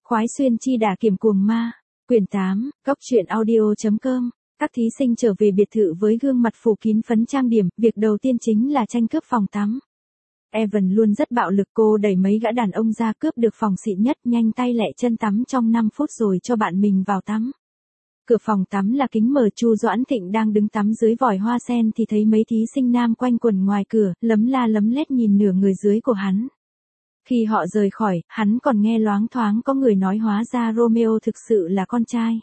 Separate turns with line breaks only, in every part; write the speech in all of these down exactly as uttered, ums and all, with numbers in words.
Khoái xuyên chi đả kiểm cuồng ma. Quyển tám, Góc truyện audio.com. Các thí sinh trở về biệt thự với gương mặt phủ kín phấn trang điểm, việc đầu tiên chính là tranh cướp phòng tắm. Evan luôn rất bạo lực, cô đẩy mấy gã đàn ông ra cướp được phòng xịn nhất, nhanh tay lẹ chân tắm trong năm phút rồi cho bạn mình vào tắm. Cửa phòng tắm là kính mở, Chu Doãn Thịnh đang đứng tắm dưới vòi hoa sen thì thấy mấy thí sinh nam quanh quẩn ngoài cửa, lấm la lấm lét nhìn nửa người dưới của hắn. Khi họ rời khỏi, hắn còn nghe loáng thoáng có người nói hóa ra Romeo thực sự là con trai.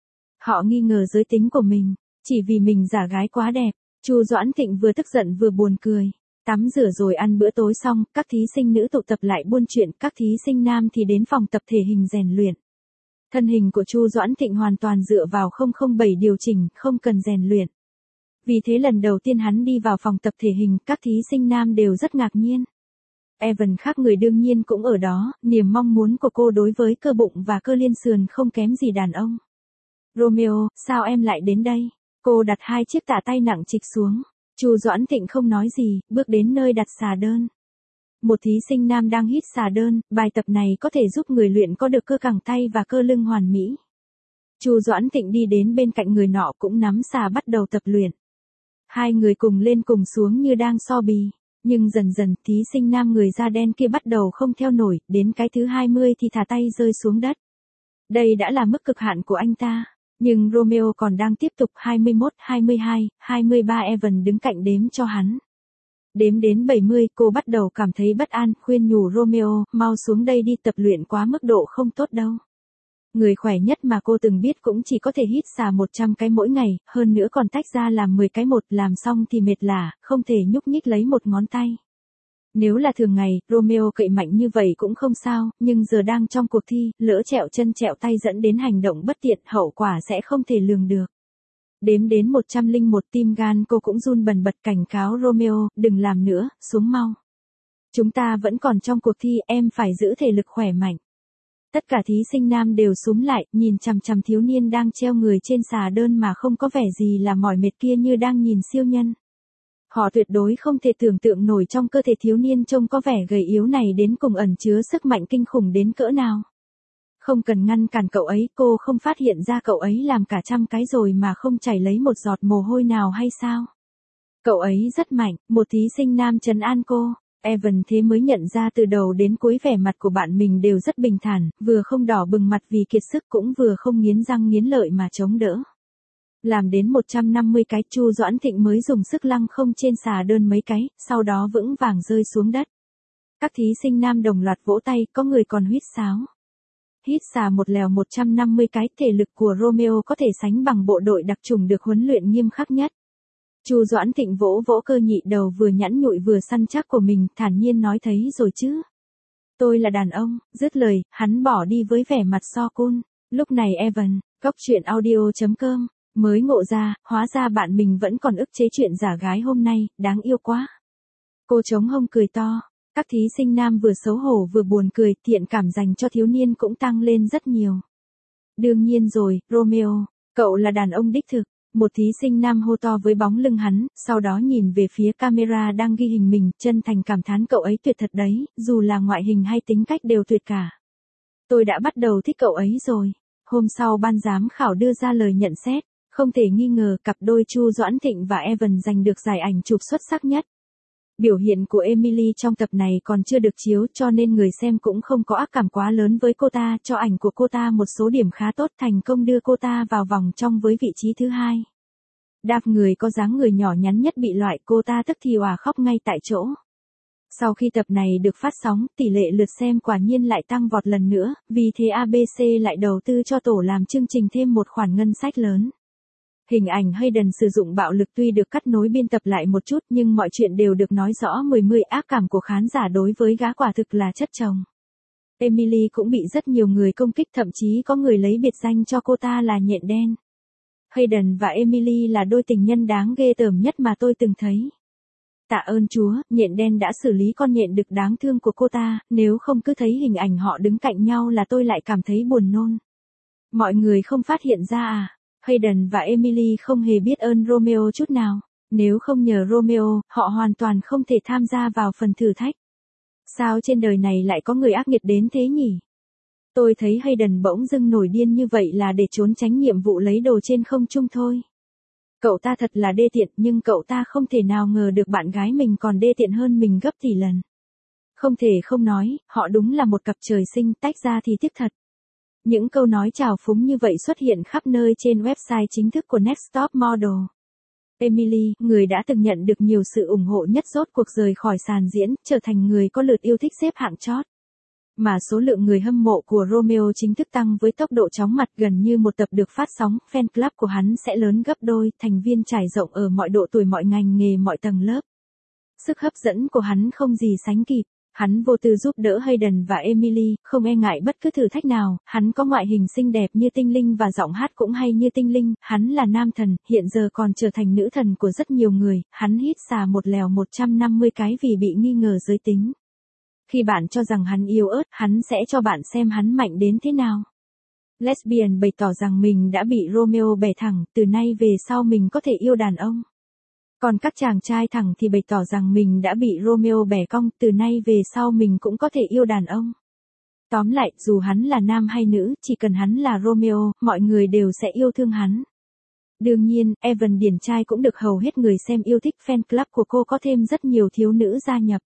Họ nghi ngờ giới tính của mình, chỉ vì mình giả gái quá đẹp. Chu Doãn Thịnh vừa tức giận vừa buồn cười. Tắm rửa rồi ăn bữa tối xong, các thí sinh nữ tụ tập lại buôn chuyện, các thí sinh nam thì đến phòng tập thể hình rèn luyện. Thân hình của Chu Doãn Thịnh hoàn toàn dựa vào không không bảy điều chỉnh, không cần rèn luyện. Vì thế lần đầu tiên hắn đi vào phòng tập thể hình, các thí sinh nam đều rất ngạc nhiên. Evan khác người đương nhiên cũng ở đó, niềm mong muốn của cô đối với cơ bụng và cơ liên sườn không kém gì đàn ông. Romeo, sao em lại đến đây? Cô đặt hai chiếc tạ tay nặng trịch xuống. Chu Doãn Thịnh không nói gì, bước đến nơi đặt xà đơn. Một thí sinh nam đang hít xà đơn, bài tập này có thể giúp người luyện có được cơ cẳng tay và cơ lưng hoàn mỹ. Chu Doãn Thịnh đi đến bên cạnh người nọ cũng nắm xà bắt đầu tập luyện. Hai người cùng lên cùng xuống như đang so bì, nhưng dần dần thí sinh nam người da đen kia bắt đầu không theo nổi, đến cái thứ hai mươi thì thả tay rơi xuống đất. Đây đã là mức cực hạn của anh ta. Nhưng Romeo còn đang tiếp tục. Hai mươi mốt, hai mươi hai, hai mươi ba. Evan đứng cạnh đếm cho hắn. Đếm đến bảy mươi, cô bắt đầu cảm thấy bất an, khuyên nhủ Romeo, mau xuống đây đi, tập luyện quá mức độ không tốt đâu. Người khỏe nhất mà cô từng biết cũng chỉ có thể hít xà một trăm cái mỗi ngày, hơn nữa còn tách ra làm mười cái một, làm xong thì mệt lả, không thể nhúc nhích lấy một ngón tay. Nếu là thường ngày, Romeo cậy mạnh như vậy cũng không sao, nhưng giờ đang trong cuộc thi, lỡ trẹo chân trẹo tay dẫn đến hành động bất tiện, hậu quả sẽ không thể lường được. Đếm đến một trăm lẻ một, tim gan cô cũng run bần bật, cảnh cáo Romeo, đừng làm nữa, xuống mau. Chúng ta vẫn còn trong cuộc thi, em phải giữ thể lực khỏe mạnh. Tất cả thí sinh nam đều súm lại, nhìn chằm chằm thiếu niên đang treo người trên xà đơn mà không có vẻ gì là mỏi mệt kia như đang nhìn siêu nhân. Họ tuyệt đối không thể tưởng tượng nổi trong cơ thể thiếu niên trông có vẻ gầy yếu này đến cùng ẩn chứa sức mạnh kinh khủng đến cỡ nào. Không cần ngăn cản cậu ấy, cô không phát hiện ra cậu ấy làm cả trăm cái rồi mà không chảy lấy một giọt mồ hôi nào hay sao? Cậu ấy rất mạnh, một thí sinh nam trấn an cô. Evan thế mới nhận ra từ đầu đến cuối vẻ mặt của bạn mình đều rất bình thản, vừa không đỏ bừng mặt vì kiệt sức cũng vừa không nghiến răng nghiến lợi mà chống đỡ. Làm đến một trăm năm mươi cái, Chu Doãn Thịnh mới dùng sức lăng không trên xà đơn mấy cái, sau đó vững vàng rơi xuống đất. Các thí sinh nam đồng loạt vỗ tay, có người còn huýt sáo. Hít xà một lèo một trăm năm mươi cái, thể lực của Romeo có thể sánh bằng bộ đội đặc chủng được huấn luyện nghiêm khắc nhất. Chu Doãn Thịnh vỗ vỗ cơ nhị đầu vừa nhẵn nhụi vừa săn chắc của mình, thản nhiên nói thấy rồi chứ. Tôi là đàn ông, dứt lời, hắn bỏ đi với vẻ mặt so cun. Lúc này Evan, Góc truyện audio.com, mới ngộ ra, hóa ra bạn mình vẫn còn ức chế chuyện giả gái hôm nay, đáng yêu quá. Cô chống hông cười to. Các thí sinh nam vừa xấu hổ vừa buồn cười, thiện cảm dành cho thiếu niên cũng tăng lên rất nhiều. Đương nhiên rồi, Romeo, cậu là đàn ông đích thực. Một thí sinh nam hô to với bóng lưng hắn, sau đó nhìn về phía camera đang ghi hình mình, chân thành cảm thán cậu ấy tuyệt thật đấy, dù là ngoại hình hay tính cách đều tuyệt cả. Tôi đã bắt đầu thích cậu ấy rồi. Hôm sau ban giám khảo đưa ra lời nhận xét, không thể nghi ngờ cặp đôi Chu Doãn Thịnh và Evan giành được giải ảnh chụp xuất sắc nhất. Biểu hiện của Emily trong tập này còn chưa được chiếu cho nên người xem cũng không có ác cảm quá lớn với cô ta, cho ảnh của cô ta một số điểm khá tốt, thành công đưa cô ta vào vòng trong với vị trí thứ hai. Đạp người có dáng người nhỏ nhắn nhất bị loại, cô ta tức thì òa khóc ngay tại chỗ. Sau khi tập này được phát sóng, tỷ lệ lượt xem quả nhiên lại tăng vọt lần nữa, vì thế a bê xê lại đầu tư cho tổ làm chương trình thêm một khoản ngân sách lớn. Hình ảnh Hayden sử dụng bạo lực tuy được cắt nối biên tập lại một chút nhưng mọi chuyện đều được nói rõ mười mươi, ác cảm của khán giả đối với gã quả thực là chất chồng. Emily cũng bị rất nhiều người công kích, thậm chí có người lấy biệt danh cho cô ta là nhện đen. Hayden và Emily là đôi tình nhân đáng ghê tởm nhất mà tôi từng thấy. Tạ ơn Chúa, nhện đen đã xử lý con nhện đực đáng thương của cô ta, nếu không cứ thấy hình ảnh họ đứng cạnh nhau là tôi lại cảm thấy buồn nôn. Mọi người không phát hiện ra à? Hayden và Emily không hề biết ơn Romeo chút nào. Nếu không nhờ Romeo, họ hoàn toàn không thể tham gia vào phần thử thách. Sao trên đời này lại có người ác nghiệt đến thế nhỉ? Tôi thấy Hayden bỗng dưng nổi điên như vậy là để trốn tránh nhiệm vụ lấy đồ trên không trung thôi. Cậu ta thật là đê tiện, nhưng cậu ta không thể nào ngờ được bạn gái mình còn đê tiện hơn mình gấp tỷ lần. Không thể không nói, họ đúng là một cặp trời sinh, tách ra thì tiếc thật. Những câu nói trào phúng như vậy xuất hiện khắp nơi trên website chính thức của Next Top Model. Emily, người đã từng nhận được nhiều sự ủng hộ nhất rốt cuộc rời khỏi sàn diễn, trở thành người có lượt yêu thích xếp hạng chót. Mà số lượng người hâm mộ của Romeo chính thức tăng với tốc độ chóng mặt, gần như một tập được phát sóng, fan club của hắn sẽ lớn gấp đôi, thành viên trải rộng ở mọi độ tuổi, mọi ngành nghề, mọi tầng lớp. Sức hấp dẫn của hắn không gì sánh kịp. Hắn vô tư giúp đỡ Hayden và Emily, không e ngại bất cứ thử thách nào, hắn có ngoại hình xinh đẹp như tinh linh và giọng hát cũng hay như tinh linh, hắn là nam thần, hiện giờ còn trở thành nữ thần của rất nhiều người, hắn hít xà một lèo một trăm năm mươi cái vì bị nghi ngờ giới tính. Khi bạn cho rằng hắn yếu ớt, hắn sẽ cho bạn xem hắn mạnh đến thế nào. Lesbian bày tỏ rằng mình đã bị Romeo bẻ thẳng, từ nay về sau mình có thể yêu đàn ông. Còn các chàng trai thẳng thì bày tỏ rằng mình đã bị Romeo bẻ cong, từ nay về sau mình cũng có thể yêu đàn ông. Tóm lại, dù hắn là nam hay nữ, chỉ cần hắn là Romeo, mọi người đều sẽ yêu thương hắn. Đương nhiên, Evan điển trai cũng được hầu hết người xem yêu thích, fan club của cô có thêm rất nhiều thiếu nữ gia nhập.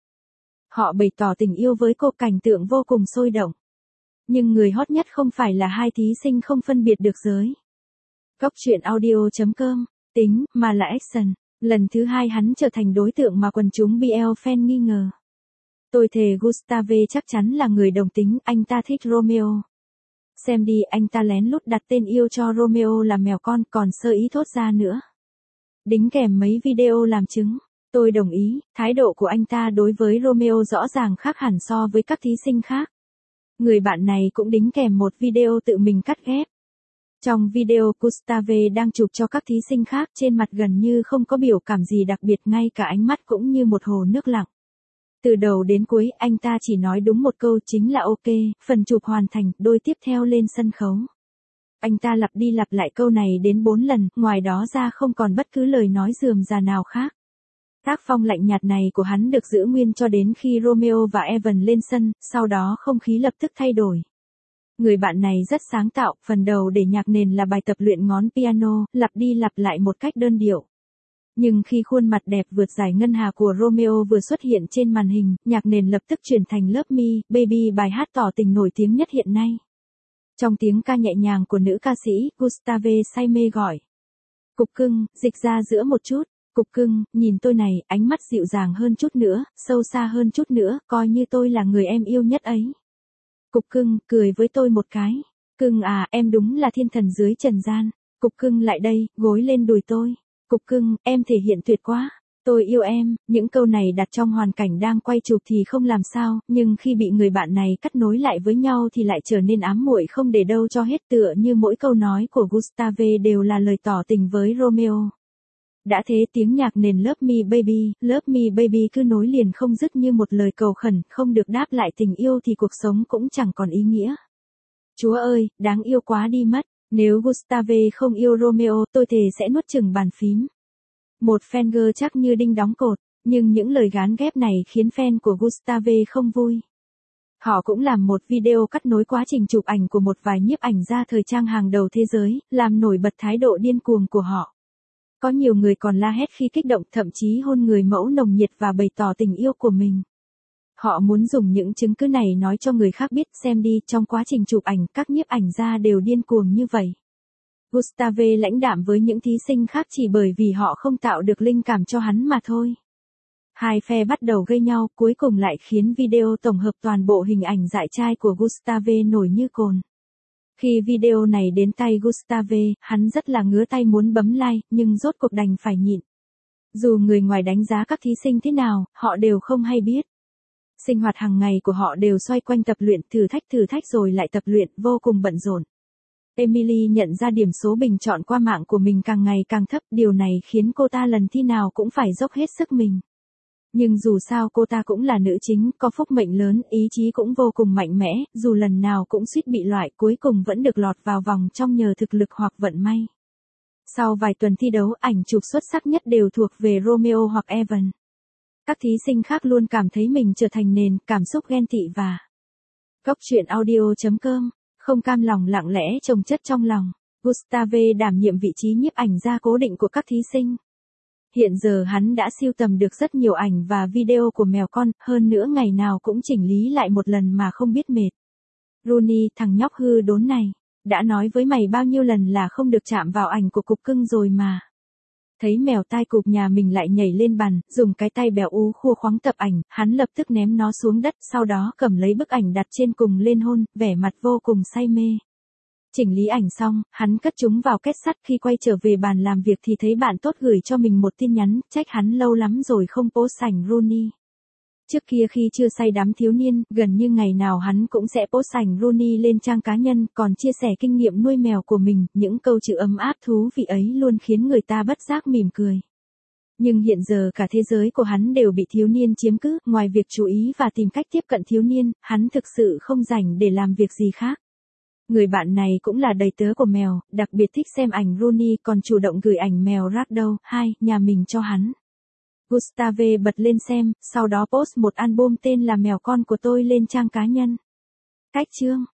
Họ bày tỏ tình yêu với cô, cảnh tượng vô cùng sôi động. Nhưng người hot nhất không phải là hai thí sinh không phân biệt được giới. Góc truyện audio chấm com, tính, mà là action. Lần thứ hai hắn trở thành đối tượng mà quần chúng bê lờ fan nghi ngờ. Tôi thề Gustave chắc chắn là người đồng tính, anh ta thích Romeo. Xem đi, anh ta lén lút đặt tên yêu cho Romeo là mèo con, còn sơ ý thốt ra nữa. Đính kèm mấy video làm chứng. Tôi đồng ý, thái độ của anh ta đối với Romeo rõ ràng khác hẳn so với các thí sinh khác. Người bạn này cũng đính kèm một video tự mình cắt ghép. Trong video, Gustave đang chụp cho các thí sinh khác, trên mặt gần như không có biểu cảm gì đặc biệt, ngay cả ánh mắt cũng như một hồ nước lặng. Từ đầu đến cuối, anh ta chỉ nói đúng một câu, chính là ok, phần chụp hoàn thành, đôi tiếp theo lên sân khấu. Anh ta lặp đi lặp lại câu này đến bốn lần, ngoài đó ra không còn bất cứ lời nói rườm rà nào khác. Tác phong lạnh nhạt này của hắn được giữ nguyên cho đến khi Romeo và Evan lên sân, sau đó không khí lập tức thay đổi. Người bạn này rất sáng tạo, phần đầu để nhạc nền là bài tập luyện ngón piano, lặp đi lặp lại một cách đơn điệu. Nhưng khi khuôn mặt đẹp vượt giải ngân hà của Romeo vừa xuất hiện trên màn hình, nhạc nền lập tức chuyển thành Love Me, Baby, bài hát tỏ tình nổi tiếng nhất hiện nay. Trong tiếng ca nhẹ nhàng của nữ ca sĩ, Gustave say mê gọi. Cục cưng, dịch ra giữa một chút. Cục cưng, nhìn tôi này, ánh mắt dịu dàng hơn chút nữa, sâu xa hơn chút nữa, coi như tôi là người em yêu nhất ấy. Cục cưng, cười với tôi một cái. Cưng à, em đúng là thiên thần dưới trần gian. Cục cưng lại đây, gối lên đùi tôi. Cục cưng, em thể hiện tuyệt quá. Tôi yêu em, những câu này đặt trong hoàn cảnh đang quay chụp thì không làm sao, nhưng khi bị người bạn này cắt nối lại với nhau thì lại trở nên ám muội không để đâu cho hết, tựa như mỗi câu nói của Gustave đều là lời tỏ tình với Romeo. Đã thế tiếng nhạc nền Love Me Baby, Love Me Baby cứ nối liền không dứt như một lời cầu khẩn, không được đáp lại tình yêu thì cuộc sống cũng chẳng còn ý nghĩa. Chúa ơi, đáng yêu quá đi mất, nếu Gustave không yêu Romeo tôi thề sẽ nuốt chửng bàn phím. Một fan girl chắc như đinh đóng cột, nhưng những lời gán ghép này khiến fan của Gustave không vui. Họ cũng làm một video cắt nối quá trình chụp ảnh của một vài nhiếp ảnh gia thời trang hàng đầu thế giới, làm nổi bật thái độ điên cuồng của họ. Có nhiều người còn la hét khi kích động, thậm chí hôn người mẫu nồng nhiệt và bày tỏ tình yêu của mình. Họ muốn dùng những chứng cứ này nói cho người khác biết, xem đi, trong quá trình chụp ảnh, các nhiếp ảnh gia đều điên cuồng như vậy. Gustave lãnh đạm với những thí sinh khác chỉ bởi vì họ không tạo được linh cảm cho hắn mà thôi. Hai phe bắt đầu gây nhau, cuối cùng lại khiến video tổng hợp toàn bộ hình ảnh dại trai của Gustave nổi như cồn. Khi video này đến tay Gustave, hắn rất là ngứa tay muốn bấm like, nhưng rốt cuộc đành phải nhịn. Dù người ngoài đánh giá các thí sinh thế nào, họ đều không hay biết. Sinh hoạt hàng ngày của họ đều xoay quanh tập luyện, thử thách thử thách rồi lại tập luyện, vô cùng bận rộn. Emily nhận ra điểm số bình chọn qua mạng của mình càng ngày càng thấp, điều này khiến cô ta lần thi nào cũng phải dốc hết sức mình. Nhưng dù sao cô ta cũng là nữ chính, có phúc mệnh lớn, ý chí cũng vô cùng mạnh mẽ, dù lần nào cũng suýt bị loại, cuối cùng vẫn được lọt vào vòng trong nhờ thực lực hoặc vận may. Sau vài tuần thi đấu, ảnh chụp xuất sắc nhất đều thuộc về Romeo hoặc Evan. Các thí sinh khác luôn cảm thấy mình trở thành nền, cảm xúc ghen tị và... Góc truyện audio chấm com không cam lòng lặng lẽ chồng chất trong lòng. Gustave đảm nhiệm vị trí nhiếp ảnh gia cố định của các thí sinh. Hiện giờ hắn đã sưu tầm được rất nhiều ảnh và video của mèo con, hơn nữa ngày nào cũng chỉnh lý lại một lần mà không biết mệt. Rooney, thằng nhóc hư đốn này, đã nói với mày bao nhiêu lần là không được chạm vào ảnh của cục cưng rồi mà. Thấy mèo tai cụp nhà mình lại nhảy lên bàn, dùng cái tay bèo ú khua khoắng tập ảnh, hắn lập tức ném nó xuống đất, sau đó cầm lấy bức ảnh đặt trên cùng lên hôn, vẻ mặt vô cùng say mê. Chỉnh lý ảnh xong, hắn cất chúng vào két sắt, khi quay trở về bàn làm việc thì thấy bạn tốt gửi cho mình một tin nhắn, trách hắn lâu lắm rồi không post ảnh Rooney. Trước kia khi chưa say đắm thiếu niên, gần như ngày nào hắn cũng sẽ post ảnh Rooney lên trang cá nhân, còn chia sẻ kinh nghiệm nuôi mèo của mình, những câu chữ ấm áp thú vị ấy luôn khiến người ta bất giác mỉm cười. Nhưng hiện giờ cả thế giới của hắn đều bị thiếu niên chiếm cứ, ngoài việc chú ý và tìm cách tiếp cận thiếu niên, hắn thực sự không rảnh để làm việc gì khác. Người bạn này cũng là đầy tớ của mèo, đặc biệt thích xem ảnh Rooney, còn chủ động gửi ảnh mèo Ragdoll, hai, nhà mình cho hắn. Gustave bật lên xem, sau đó post một album tên là Mèo con của tôi lên trang cá nhân. Cách chương